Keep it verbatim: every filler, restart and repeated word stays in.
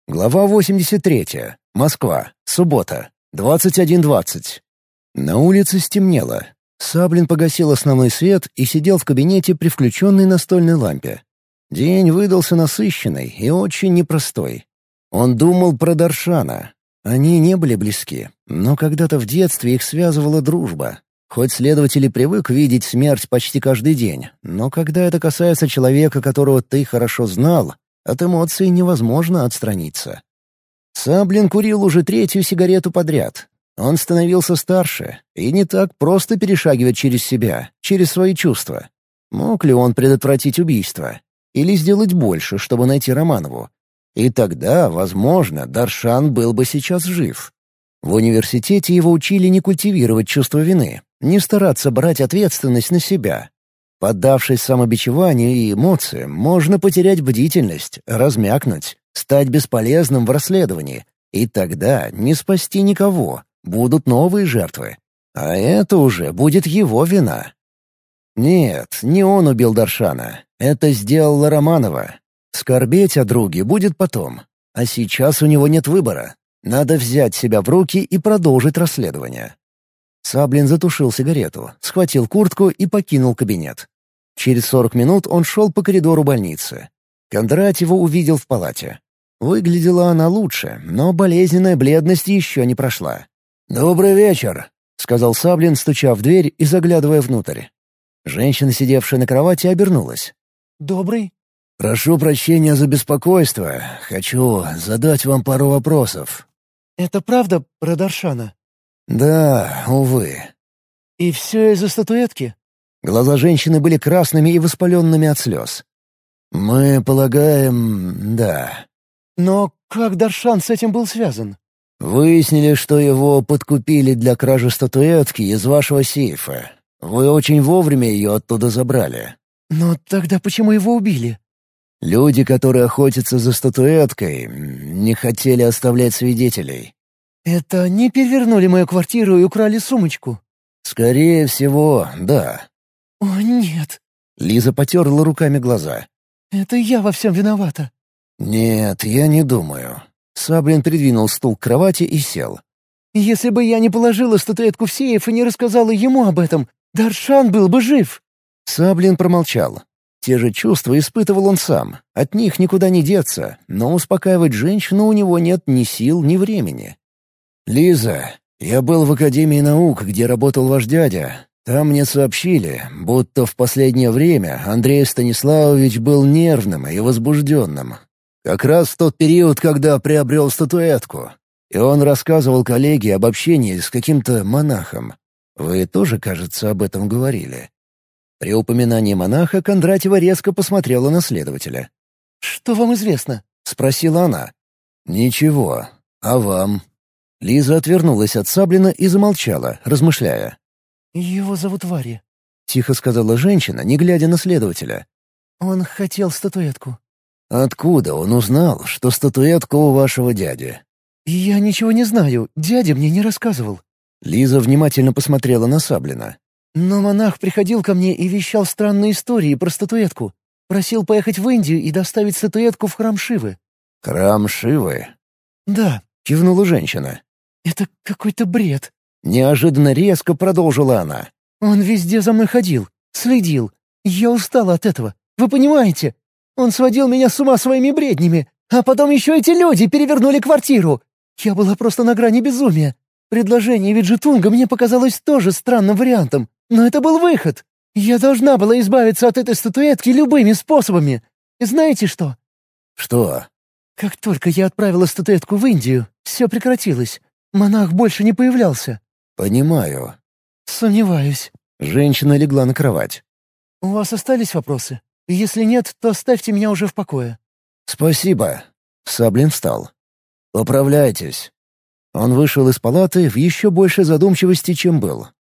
Глава восемьдесят третья. Москва. Суббота. двадцать один двадцать. На улице стемнело. Саблин погасил основной свет и сидел в кабинете при включенной настольной лампе. День выдался насыщенный и очень непростой. Он думал про Даршана. Они не были близки, но когда-то в детстве их связывала дружба. Хоть следователь и привык видеть смерть почти каждый день, но когда это касается человека, которого ты хорошо знал, от эмоций невозможно отстраниться. Саблин курил уже третью сигарету подряд. Он становился старше и не так просто перешагивать через себя, через свои чувства. Мог ли он предотвратить убийство? Или сделать больше, чтобы найти Романову? И тогда, возможно, Даршан был бы сейчас жив. В университете его учили не культивировать чувство вины, не стараться брать ответственность на себя. Поддавшись самобичеванию и эмоциям, можно потерять бдительность, размякнуть, стать бесполезным в расследовании. И тогда не спасти никого, будут новые жертвы. А это уже будет его вина. Нет, не он убил Даршана. Это сделала Романова. Скорбеть о друге будет потом. А сейчас у него нет выбора. Надо взять себя в руки и продолжить расследование. Саблин затушил сигарету, схватил куртку и покинул кабинет. Через сорок минут он шел по коридору больницы. Кондратьева увидел в палате. Выглядела она лучше, но болезненная бледность еще не прошла. «Добрый вечер», — сказал Саблин, стуча в дверь и заглядывая внутрь. Женщина, сидевшая на кровати, обернулась. «Добрый?» «Прошу прощения за беспокойство. Хочу задать вам пару вопросов». «Это правда про Даршана?» «Да, увы». «И все из-за статуэтки?» Глаза женщины были красными и воспаленными от слез. «Мы полагаем, да». «Но как Даршан с этим был связан?» «Выяснили, что его подкупили для кражи статуэтки из вашего сейфа. Вы очень вовремя ее оттуда забрали». «Но тогда почему его убили?» «Люди, которые охотятся за статуэткой, не хотели оставлять свидетелей». «Это не перевернули мою квартиру и украли сумочку?» «Скорее всего, да». «О, нет». Лиза потерла руками глаза. «Это я во всем виновата». «Нет, я не думаю». Саблин придвинул стул к кровати и сел. «Если бы я не положила статуэтку в сейф и не рассказала ему об этом, Даршан был бы жив». Саблин промолчал. Те же чувства испытывал он сам. От них никуда не деться, но успокаивать женщину у него нет ни сил, ни времени. «Лиза, я был в Академии наук, где работал ваш дядя. Там мне сообщили, будто в последнее время Андрей Станиславович был нервным и возбужденным. Как раз в тот период, когда приобрел статуэтку. И он рассказывал коллеге об общении с каким-то монахом. Вы тоже, кажется, об этом говорили». При упоминании монаха Кондратьева резко посмотрела на следователя. «Что вам известно?» — спросила она. «Ничего. А вам?» Лиза отвернулась от Саблина и замолчала, размышляя. «Его зовут Варя», — тихо сказала женщина, не глядя на следователя. «Он хотел статуэтку». «Откуда он узнал, что статуэтка у вашего дяди?» «Я ничего не знаю. Дядя мне не рассказывал». Лиза внимательно посмотрела на Саблина. «Но монах приходил ко мне и вещал странные истории про статуэтку. Просил поехать в Индию и доставить статуэтку в храм Шивы». «Храм Шивы?» «Да», — кивнула женщина. «Это какой-то бред». Неожиданно резко продолжила она. «Он везде за мной ходил, следил. Я устала от этого. Вы понимаете? Он сводил меня с ума своими бреднями. А потом еще эти люди перевернули квартиру. Я была просто на грани безумия. Предложение Виджетунга мне показалось тоже странным вариантом. Но это был выход. Я должна была избавиться от этой статуэтки любыми способами. И знаете что?» «Что?» «Как только я отправила статуэтку в Индию, все прекратилось. Монах больше не появлялся». «Понимаю». «Сомневаюсь». Женщина легла на кровать. «У вас остались вопросы? Если нет, то оставьте меня уже в покое». «Спасибо». Саблин встал. «Поправляйтесь». Он вышел из палаты в еще большей задумчивости, чем был.